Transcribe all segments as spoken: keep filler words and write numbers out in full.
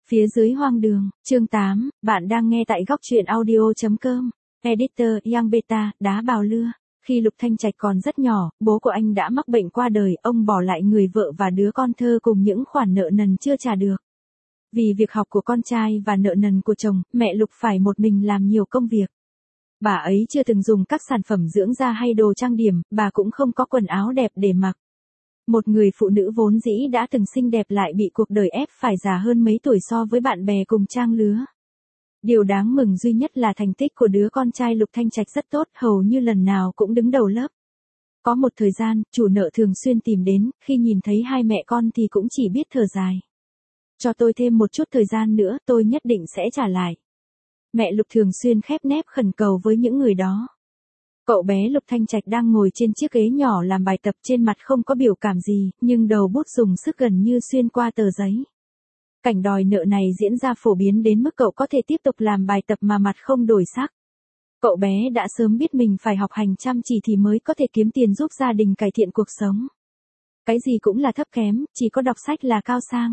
Phía dưới hoang đường, chương tám, bạn đang nghe tại góc truyện audio.com. Editor, Young Beta, đá bào lưa. Khi Lục Thanh Trạch còn rất nhỏ, bố của anh đã mắc bệnh qua đời, ông bỏ lại người vợ và đứa con thơ cùng những khoản nợ nần chưa trả được. Vì việc học của con trai và nợ nần của chồng, mẹ Lục phải một mình làm nhiều công việc. Bà ấy chưa từng dùng các sản phẩm dưỡng da hay đồ trang điểm, bà cũng không có quần áo đẹp để mặc. Một người phụ nữ vốn dĩ đã từng xinh đẹp lại bị cuộc đời ép phải già hơn mấy tuổi so với bạn bè cùng trang lứa. Điều đáng mừng duy nhất là thành tích của đứa con trai Lục Thanh Trạch rất tốt, hầu như lần nào cũng đứng đầu lớp. Có một thời gian, chủ nợ thường xuyên tìm đến, khi nhìn thấy hai mẹ con thì cũng chỉ biết thở dài. Cho tôi thêm một chút thời gian nữa, tôi nhất định sẽ trả lại. Mẹ Lục thường xuyên khép nép khẩn cầu với những người đó. Cậu bé Lục Thanh Trạch đang ngồi trên chiếc ghế nhỏ làm bài tập, trên mặt không có biểu cảm gì, nhưng đầu bút dùng sức gần như xuyên qua tờ giấy. Cảnh đòi nợ này diễn ra phổ biến đến mức cậu có thể tiếp tục làm bài tập mà mặt không đổi sắc. Cậu bé đã sớm biết mình phải học hành chăm chỉ thì mới có thể kiếm tiền giúp gia đình cải thiện cuộc sống. Cái gì cũng là thấp kém, chỉ có đọc sách là cao sang.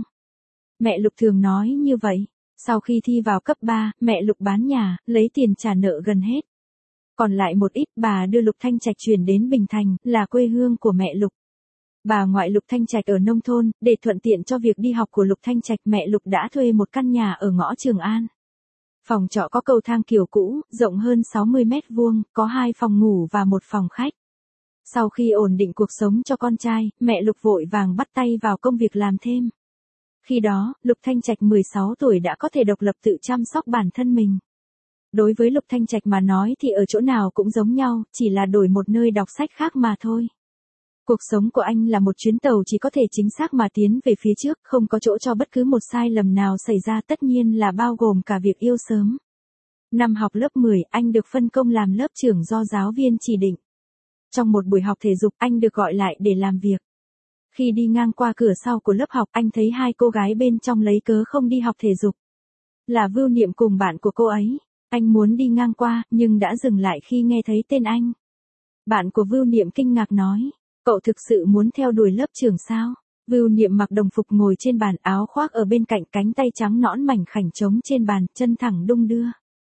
Mẹ Lục thường nói như vậy. Sau khi thi vào cấp ba, mẹ Lục bán nhà, lấy tiền trả nợ gần hết. Còn lại một ít, bà đưa Lục Thanh Trạch chuyển đến Bình Thành, là quê hương của mẹ Lục. Bà ngoại Lục Thanh Trạch ở nông thôn, để thuận tiện cho việc đi học của Lục Thanh Trạch, mẹ Lục đã thuê một căn nhà ở ngõ Trường An. Phòng trọ có cầu thang kiểu cũ, rộng hơn sáu mươi mét vuông, có hai phòng ngủ và một phòng khách. Sau khi ổn định cuộc sống cho con trai, mẹ Lục vội vàng bắt tay vào công việc làm thêm. Khi đó, Lục Thanh Trạch mười sáu tuổi đã có thể độc lập tự chăm sóc bản thân mình. Đối với Lục Thanh Trạch mà nói thì ở chỗ nào cũng giống nhau, chỉ là đổi một nơi đọc sách khác mà thôi. Cuộc sống của anh là một chuyến tàu chỉ có thể chính xác mà tiến về phía trước, không có chỗ cho bất cứ một sai lầm nào xảy ra, tất nhiên là bao gồm cả việc yêu sớm. Năm học lớp mười, anh được phân công làm lớp trưởng do giáo viên chỉ định. Trong một buổi học thể dục, anh được gọi lại để làm việc. Khi đi ngang qua cửa sau của lớp học, anh thấy hai cô gái bên trong lấy cớ không đi học thể dục. Là Vưu Niệm cùng bạn của cô ấy. Anh muốn đi ngang qua, nhưng đã dừng lại khi nghe thấy tên anh. Bạn của Vưu Niệm kinh ngạc nói, cậu thực sự muốn theo đuổi lớp trưởng sao? Vưu Niệm mặc đồng phục ngồi trên bàn, áo khoác ở bên cạnh, cánh tay trắng nõn mảnh khảnh trống trên bàn, chân thẳng đung đưa.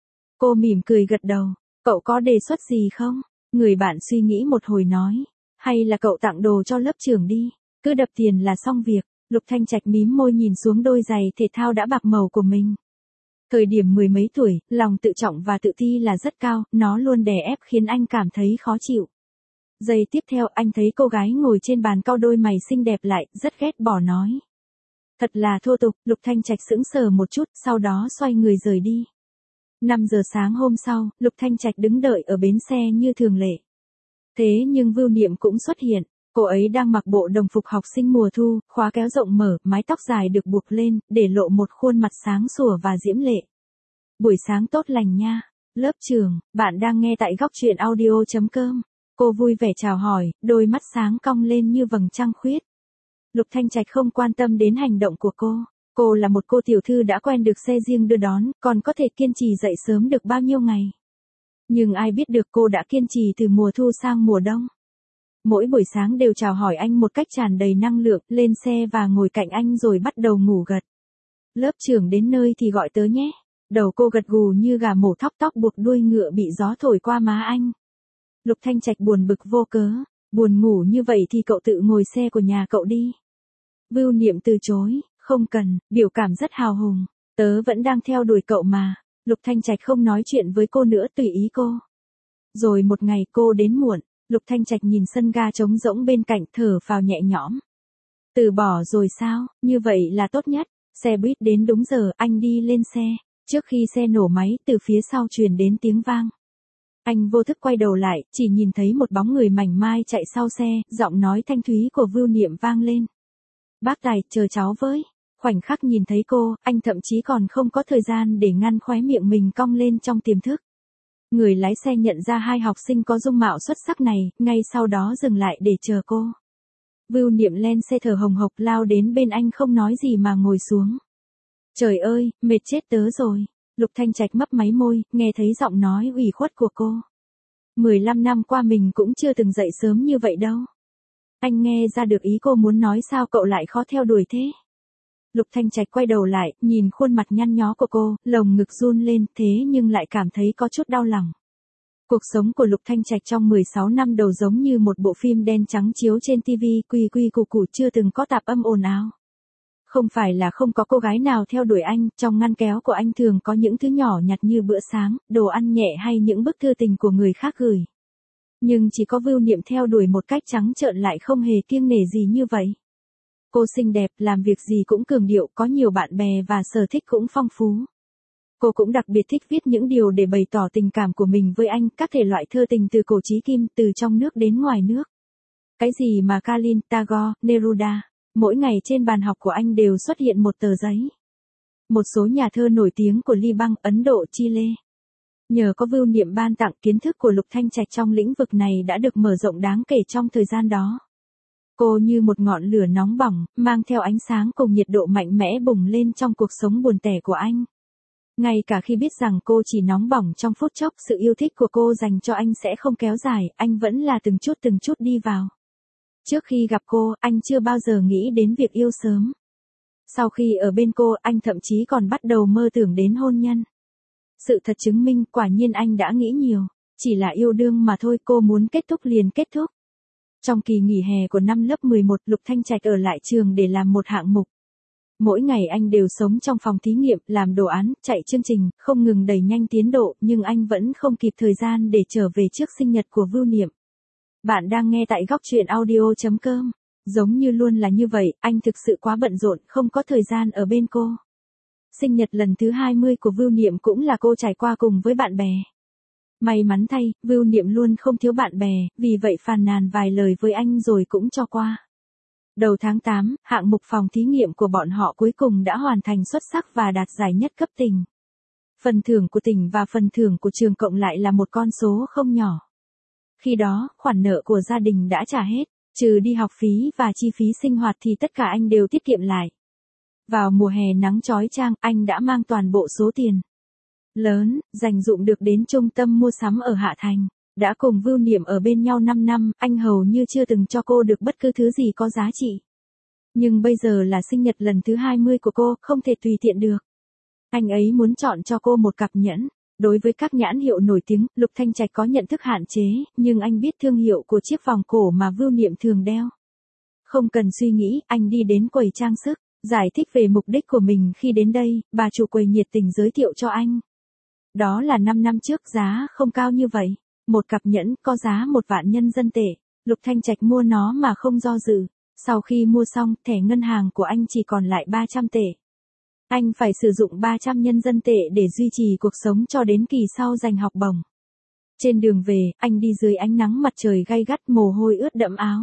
Cô mỉm cười gật đầu, cậu có đề xuất gì không? Người bạn suy nghĩ một hồi nói, hay là cậu tặng đồ cho lớp trưởng đi, cứ đập tiền là xong việc. Lục Thanh Trạch mím môi nhìn xuống đôi giày thể thao đã bạc màu của mình. Thời điểm mười mấy tuổi, lòng tự trọng và tự ti là rất cao, nó luôn đè ép khiến anh cảm thấy khó chịu. Giây tiếp theo anh thấy cô gái ngồi trên bàn cau đôi mày xinh đẹp lại, rất ghét bỏ nói. Thật là thô tục. Lục Thanh Trạch sững sờ một chút, sau đó xoay người rời đi. năm giờ sáng hôm sau, Lục Thanh Trạch đứng đợi ở bến xe như thường lệ. Thế nhưng Vưu Niệm cũng xuất hiện. Cô ấy đang mặc bộ đồng phục học sinh mùa thu, khóa kéo rộng mở, mái tóc dài được buộc lên, để lộ một khuôn mặt sáng sủa và diễm lệ. Buổi sáng tốt lành nha. Lớp trưởng, bạn đang nghe tại góc truyện audio.com. Cô vui vẻ chào hỏi, đôi mắt sáng cong lên như vầng trăng khuyết. Lục Thanh Trạch không quan tâm đến hành động của cô. Cô là một cô tiểu thư đã quen được xe riêng đưa đón, còn có thể kiên trì dậy sớm được bao nhiêu ngày. Nhưng ai biết được cô đã kiên trì từ mùa thu sang mùa đông. Mỗi buổi sáng đều chào hỏi anh một cách tràn đầy năng lượng, lên xe và ngồi cạnh anh rồi bắt đầu ngủ gật. Lớp trưởng đến nơi thì gọi tớ nhé. Đầu cô gật gù như gà mổ, thóc tóc buộc đuôi ngựa bị gió thổi qua má anh. Lục Thanh Trạch buồn bực vô cớ, buồn ngủ như vậy thì cậu tự ngồi xe của nhà cậu đi. Vưu Niệm từ chối, không cần, biểu cảm rất hào hùng, tớ vẫn đang theo đuổi cậu mà. Lục Thanh Trạch không nói chuyện với cô nữa, tùy ý cô. Rồi một ngày cô đến muộn, Lục Thanh Trạch nhìn sân ga trống rỗng bên cạnh, thở phào nhẹ nhõm. Từ bỏ rồi sao, như vậy là tốt nhất. Xe buýt đến đúng giờ, anh đi lên xe. Trước khi xe nổ máy, từ phía sau truyền đến tiếng vang. Anh vô thức quay đầu lại, chỉ nhìn thấy một bóng người mảnh mai chạy sau xe, giọng nói thanh thúy của Vưu Niệm vang lên. Bác Tài, chờ cháu với. Khoảnh khắc nhìn thấy cô, anh thậm chí còn không có thời gian để ngăn khóe miệng mình cong lên trong tiềm thức. Người lái xe nhận ra hai học sinh có dung mạo xuất sắc này, ngay sau đó dừng lại để chờ cô. Vưu Niệm lên xe thở hồng hộc lao đến bên anh, không nói gì mà ngồi xuống. Trời ơi, mệt chết tớ rồi. Lục Thanh Trạch mấp máy môi, nghe thấy giọng nói ủy khuất của cô. mười lăm năm qua mình cũng chưa từng dậy sớm như vậy đâu. Anh nghe ra được ý cô muốn nói, sao cậu lại khó theo đuổi thế? Lục Thanh Trạch quay đầu lại, nhìn khuôn mặt nhăn nhó của cô, lồng ngực run lên, thế nhưng lại cảm thấy có chút đau lòng. Cuộc sống của Lục Thanh Trạch trong mười sáu năm đầu giống như một bộ phim đen trắng chiếu trên ti vi, quy quy củ củ chưa từng có tạp âm ồn ào. Không phải là không có cô gái nào theo đuổi anh, trong ngăn kéo của anh thường có những thứ nhỏ nhặt như bữa sáng, đồ ăn nhẹ hay những bức thư tình của người khác gửi. Nhưng chỉ có Vưu Niệm theo đuổi một cách trắng trợn lại không hề kiêng nể gì như vậy. Cô xinh đẹp, làm việc gì cũng cường điệu, có nhiều bạn bè và sở thích cũng phong phú. Cô cũng đặc biệt thích viết những điều để bày tỏ tình cảm của mình với anh, các thể loại thơ tình từ cổ chí kim, từ trong nước đến ngoài nước. Cái gì mà Kalin, Tagore, Neruda, mỗi ngày trên bàn học của anh đều xuất hiện một tờ giấy. Một số nhà thơ nổi tiếng của Liban, Ấn Độ, Chile. Nhờ có Vưu Niệm ban tặng, kiến thức của Lục Thanh Trạch trong lĩnh vực này đã được mở rộng đáng kể trong thời gian đó. Cô như một ngọn lửa nóng bỏng, mang theo ánh sáng cùng nhiệt độ mạnh mẽ bùng lên trong cuộc sống buồn tẻ của anh. Ngay cả khi biết rằng cô chỉ nóng bỏng trong phút chốc, sự yêu thích của cô dành cho anh sẽ không kéo dài, anh vẫn là từng chút từng chút đi vào. Trước khi gặp cô, anh chưa bao giờ nghĩ đến việc yêu sớm. Sau khi ở bên cô, anh thậm chí còn bắt đầu mơ tưởng đến hôn nhân. Sự thật chứng minh, quả nhiên anh đã nghĩ nhiều. Chỉ là yêu đương mà thôi, cô muốn kết thúc liền kết thúc. Trong kỳ nghỉ hè của năm lớp mười một, Lục Thanh Trạch ở lại trường để làm một hạng mục. Mỗi ngày anh đều sống trong phòng thí nghiệm, làm đồ án, chạy chương trình, không ngừng đẩy nhanh tiến độ, nhưng anh vẫn không kịp thời gian để trở về trước sinh nhật của Vưu Niệm. Bạn đang nghe tại góc truyện audio chấm com. Giống như luôn là như vậy, anh thực sự quá bận rộn, không có thời gian ở bên cô. Sinh nhật lần thứ hai mươi của Vưu Niệm cũng là cô trải qua cùng với bạn bè. May mắn thay, Vưu Niệm luôn không thiếu bạn bè, vì vậy phàn nàn vài lời với anh rồi cũng cho qua. Đầu tháng tám, hạng mục phòng thí nghiệm của bọn họ cuối cùng đã hoàn thành xuất sắc và đạt giải nhất cấp tỉnh. Phần thưởng của tỉnh và phần thưởng của trường cộng lại là một con số không nhỏ. Khi đó, khoản nợ của gia đình đã trả hết, trừ đi học phí và chi phí sinh hoạt thì tất cả anh đều tiết kiệm lại. Vào mùa hè nắng chói chang, anh đã mang toàn bộ số tiền lớn, dành dụm được đến trung tâm mua sắm ở Hạ Thành. Đã cùng Vưu Niệm ở bên nhau năm năm, anh hầu như chưa từng cho cô được bất cứ thứ gì có giá trị. Nhưng bây giờ là sinh nhật lần thứ hai mươi của cô, không thể tùy tiện được. Anh ấy muốn chọn cho cô một cặp nhẫn. Đối với các nhãn hiệu nổi tiếng, Lục Thanh Trạch có nhận thức hạn chế, nhưng anh biết thương hiệu của chiếc vòng cổ mà Vưu Niệm thường đeo. Không cần suy nghĩ, anh đi đến quầy trang sức, giải thích về mục đích của mình khi đến đây, bà chủ quầy nhiệt tình giới thiệu cho anh. Đó là năm năm trước, giá không cao như vậy. Một cặp nhẫn có giá một vạn nhân dân tệ. Lục Thanh Trạch mua nó mà không do dự. Sau khi mua xong, thẻ ngân hàng của anh chỉ còn lại ba trăm tệ. Anh phải sử dụng ba trăm nhân dân tệ để duy trì cuộc sống cho đến kỳ sau giành học bổng. Trên đường về, anh đi dưới ánh nắng mặt trời gay gắt, mồ hôi ướt đẫm áo.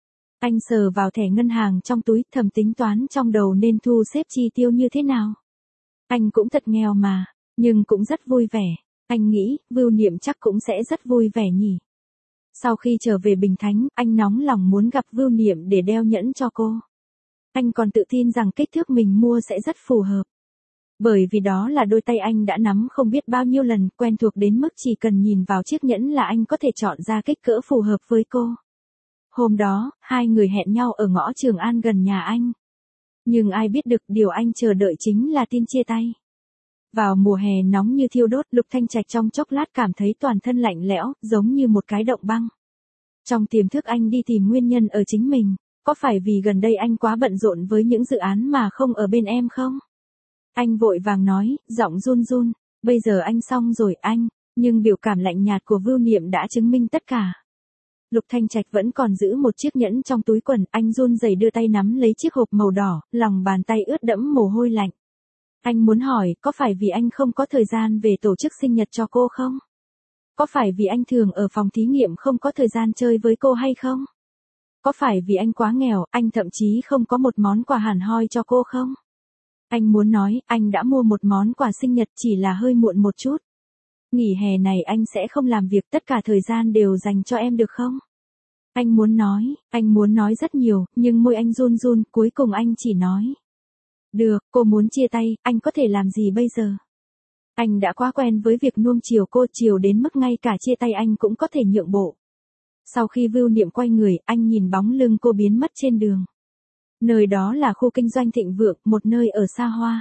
Anh sờ vào thẻ ngân hàng trong túi, thầm tính toán trong đầu nên thu xếp chi tiêu như thế nào. Anh cũng thật nghèo mà, nhưng cũng rất vui vẻ. Anh nghĩ, Vưu Niệm chắc cũng sẽ rất vui vẻ nhỉ. Sau khi trở về Bình Thánh, anh nóng lòng muốn gặp Vưu Niệm để đeo nhẫn cho cô. Anh còn tự tin rằng kích thước mình mua sẽ rất phù hợp. Bởi vì đó là đôi tay anh đã nắm không biết bao nhiêu lần, quen thuộc đến mức chỉ cần nhìn vào chiếc nhẫn là anh có thể chọn ra kích cỡ phù hợp với cô. Hôm đó, hai người hẹn nhau ở ngõ Trường An gần nhà anh. Nhưng ai biết được điều anh chờ đợi chính là tin chia tay. Vào mùa hè nóng như thiêu đốt, Lục Thanh Trạch trong chốc lát cảm thấy toàn thân lạnh lẽo, giống như một cái động băng. Trong tiềm thức anh đi tìm nguyên nhân ở chính mình. Có phải vì gần đây anh quá bận rộn với những dự án mà không ở bên em không? Anh vội vàng nói, giọng run run, bây giờ anh xong rồi anh, nhưng biểu cảm lạnh nhạt của Vưu Niệm đã chứng minh tất cả. Lục Thanh Trạch vẫn còn giữ một chiếc nhẫn trong túi quần, anh run rẩy đưa tay nắm lấy chiếc hộp màu đỏ, lòng bàn tay ướt đẫm mồ hôi lạnh. Anh muốn hỏi, có phải vì anh không có thời gian về tổ chức sinh nhật cho cô không? Có phải vì anh thường ở phòng thí nghiệm không có thời gian chơi với cô hay không? Có phải vì anh quá nghèo, anh thậm chí không có một món quà hẳn hoi cho cô không? Anh muốn nói, anh đã mua một món quà sinh nhật, chỉ là hơi muộn một chút. Nghỉ hè này anh sẽ không làm việc, tất cả thời gian đều dành cho em được không? Anh muốn nói, anh muốn nói rất nhiều, nhưng môi anh run run, cuối cùng anh chỉ nói. Được, cô muốn chia tay, anh có thể làm gì bây giờ? Anh đã quá quen với việc nuông chiều cô, chiều đến mức ngay cả chia tay anh cũng có thể nhượng bộ. Sau khi Vưu Niệm quay người, anh nhìn bóng lưng cô biến mất trên đường. Nơi đó là khu kinh doanh thịnh vượng, một nơi ở xa hoa.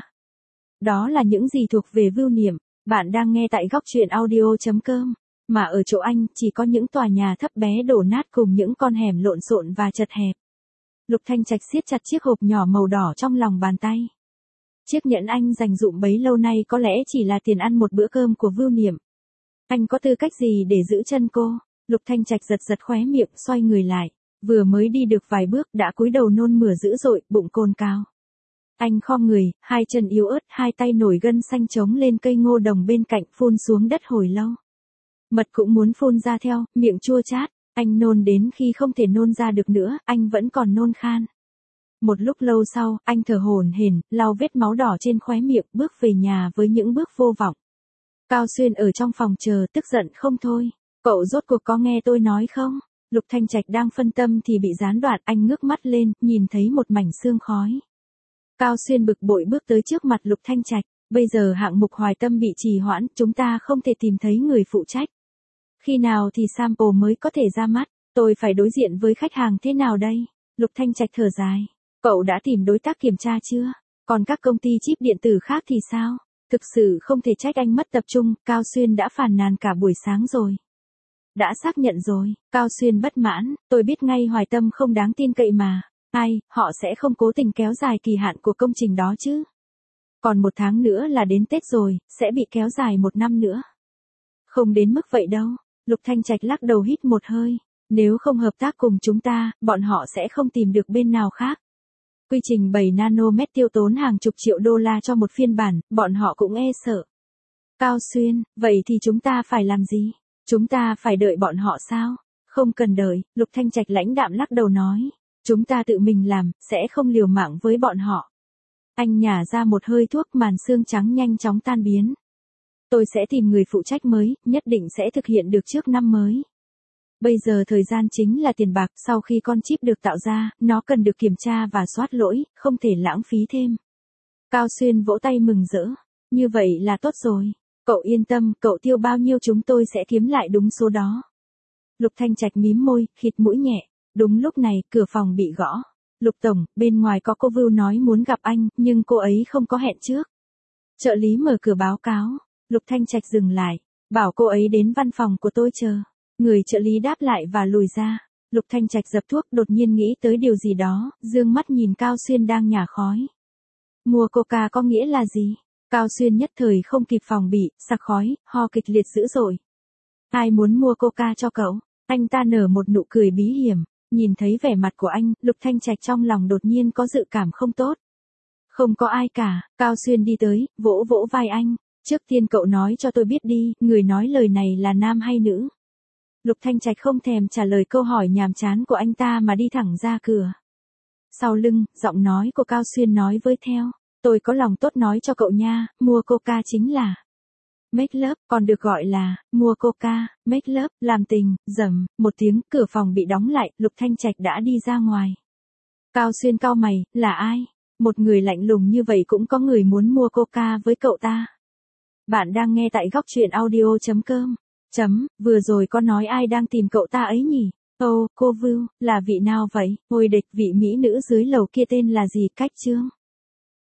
Đó là những gì thuộc về Vưu Niệm. Bạn đang nghe tại góc truyện audio.com. Mà ở chỗ anh chỉ có những tòa nhà thấp bé đổ nát cùng những con hẻm lộn xộn và chật hẹp. Lục Thanh Trạch siết chặt chiếc hộp nhỏ màu đỏ trong lòng bàn tay. Chiếc nhẫn anh dành dụm bấy lâu nay có lẽ chỉ là tiền ăn một bữa cơm của Vưu Niệm. Anh có tư cách gì để giữ chân cô? Lục Thanh Trạch giật giật khóe miệng, xoay người lại. Vừa mới đi được vài bước đã cúi đầu nôn mửa dữ dội, bụng cồn cào. Anh khom người, hai chân yếu ớt, hai tay nổi gân xanh chống lên cây ngô đồng bên cạnh, phun xuống đất hồi lâu. Mật cũng muốn phun ra theo, miệng chua chát. Anh nôn đến khi không thể nôn ra được nữa, anh vẫn còn nôn khan. Một lúc lâu sau, anh thở hổn hển, lau vết máu đỏ trên khóe miệng, bước về nhà với những bước vô vọng. Cao Xuyên ở trong phòng chờ, tức giận không thôi. Cậu rốt cuộc có nghe tôi nói không? Lục Thanh Trạch đang phân tâm thì bị gián đoạn, anh ngước mắt lên, nhìn thấy một mảnh sương khói. Cao Xuyên bực bội bước tới trước mặt Lục Thanh Trạch. Bây giờ hạng mục Hoài Tâm bị trì hoãn, chúng ta không thể tìm thấy người phụ trách. Khi nào thì sample mới có thể ra mắt? Tôi phải đối diện với khách hàng thế nào đây? Lục Thanh Trạch thở dài. Cậu đã tìm đối tác kiểm tra chưa? Còn các công ty chip điện tử khác thì sao? Thực sự không thể trách anh mất tập trung, Cao Xuyên đã phàn nàn cả buổi sáng rồi. Đã xác nhận rồi, Cao Xuyên bất mãn, tôi biết ngay Hoài Tâm không đáng tin cậy mà. Ai, họ sẽ không cố tình kéo dài kỳ hạn của công trình đó chứ. Còn một tháng nữa là đến Tết rồi, sẽ bị kéo dài một năm nữa. Không đến mức vậy đâu. Lục Thanh Trạch lắc đầu hít một hơi. Nếu không hợp tác cùng chúng ta, bọn họ sẽ không tìm được bên nào khác. Quy trình bảy nanomet tiêu tốn hàng chục triệu đô la cho một phiên bản, bọn họ cũng e sợ. Cao Xuyên, vậy thì chúng ta phải làm gì? Chúng ta phải đợi bọn họ sao? Không cần đợi, Lục Thanh Trạch lãnh đạm lắc đầu nói. Chúng ta tự mình làm, sẽ không liều mạng với bọn họ. Anh nhả ra một hơi thuốc, màn sương trắng nhanh chóng tan biến. Tôi sẽ tìm người phụ trách mới, nhất định sẽ thực hiện được trước năm mới. Bây giờ thời gian chính là tiền bạc, sau khi con chip được tạo ra, nó cần được kiểm tra và soát lỗi, không thể lãng phí thêm. Cao Xuyên vỗ tay mừng rỡ. Như vậy là tốt rồi. Cậu yên tâm, cậu tiêu bao nhiêu chúng tôi sẽ kiếm lại đúng số đó. Lục Thanh Trạch mím môi, khịt mũi nhẹ. Đúng lúc này, cửa phòng bị gõ. Lục Tổng, bên ngoài có cô Vưu nói muốn gặp anh, nhưng cô ấy không có hẹn trước. Trợ lý mở cửa báo cáo. Lục Thanh Trạch dừng lại. Bảo cô ấy đến văn phòng của tôi chờ. Người trợ lý đáp lại và lùi ra. Lục Thanh Trạch dập thuốc, đột nhiên nghĩ tới điều gì đó, dương mắt nhìn Cao Xuyên đang nhả khói. Mua coca có nghĩa là gì? Cao Xuyên nhất thời không kịp phòng bị, sặc khói, ho kịch liệt dữ dội. Ai muốn mua coca cho cậu? Anh ta nở một nụ cười bí hiểm. Nhìn thấy vẻ mặt của anh, Lục Thanh Trạch trong lòng đột nhiên có dự cảm không tốt. Không có ai cả, Cao Xuyên đi tới, vỗ vỗ vai anh. Trước tiên cậu nói cho tôi biết đi, người nói lời này là nam hay nữ? Lục Thanh Trạch không thèm trả lời câu hỏi nhàm chán của anh ta mà đi thẳng ra cửa. Sau lưng, giọng nói của Cao Xuyên nói với theo. Tôi có lòng tốt nói cho cậu nha, mua coca chính là make love, còn được gọi là mua coca, make love, làm tình, dầm, một tiếng, cửa phòng bị đóng lại, Lục Thanh Trạch đã đi ra ngoài. Cao Xuyên cau mày, là ai? Một người lạnh lùng như vậy cũng có người muốn mua coca với cậu ta. Bạn đang nghe tại góc truyện audio.com. Chấm, vừa rồi có nói ai đang tìm cậu ta ấy nhỉ? Ồ, cô Vưu, là vị nào vậy? Ôi địch, vị mỹ nữ dưới lầu kia tên là gì? Cách Trương.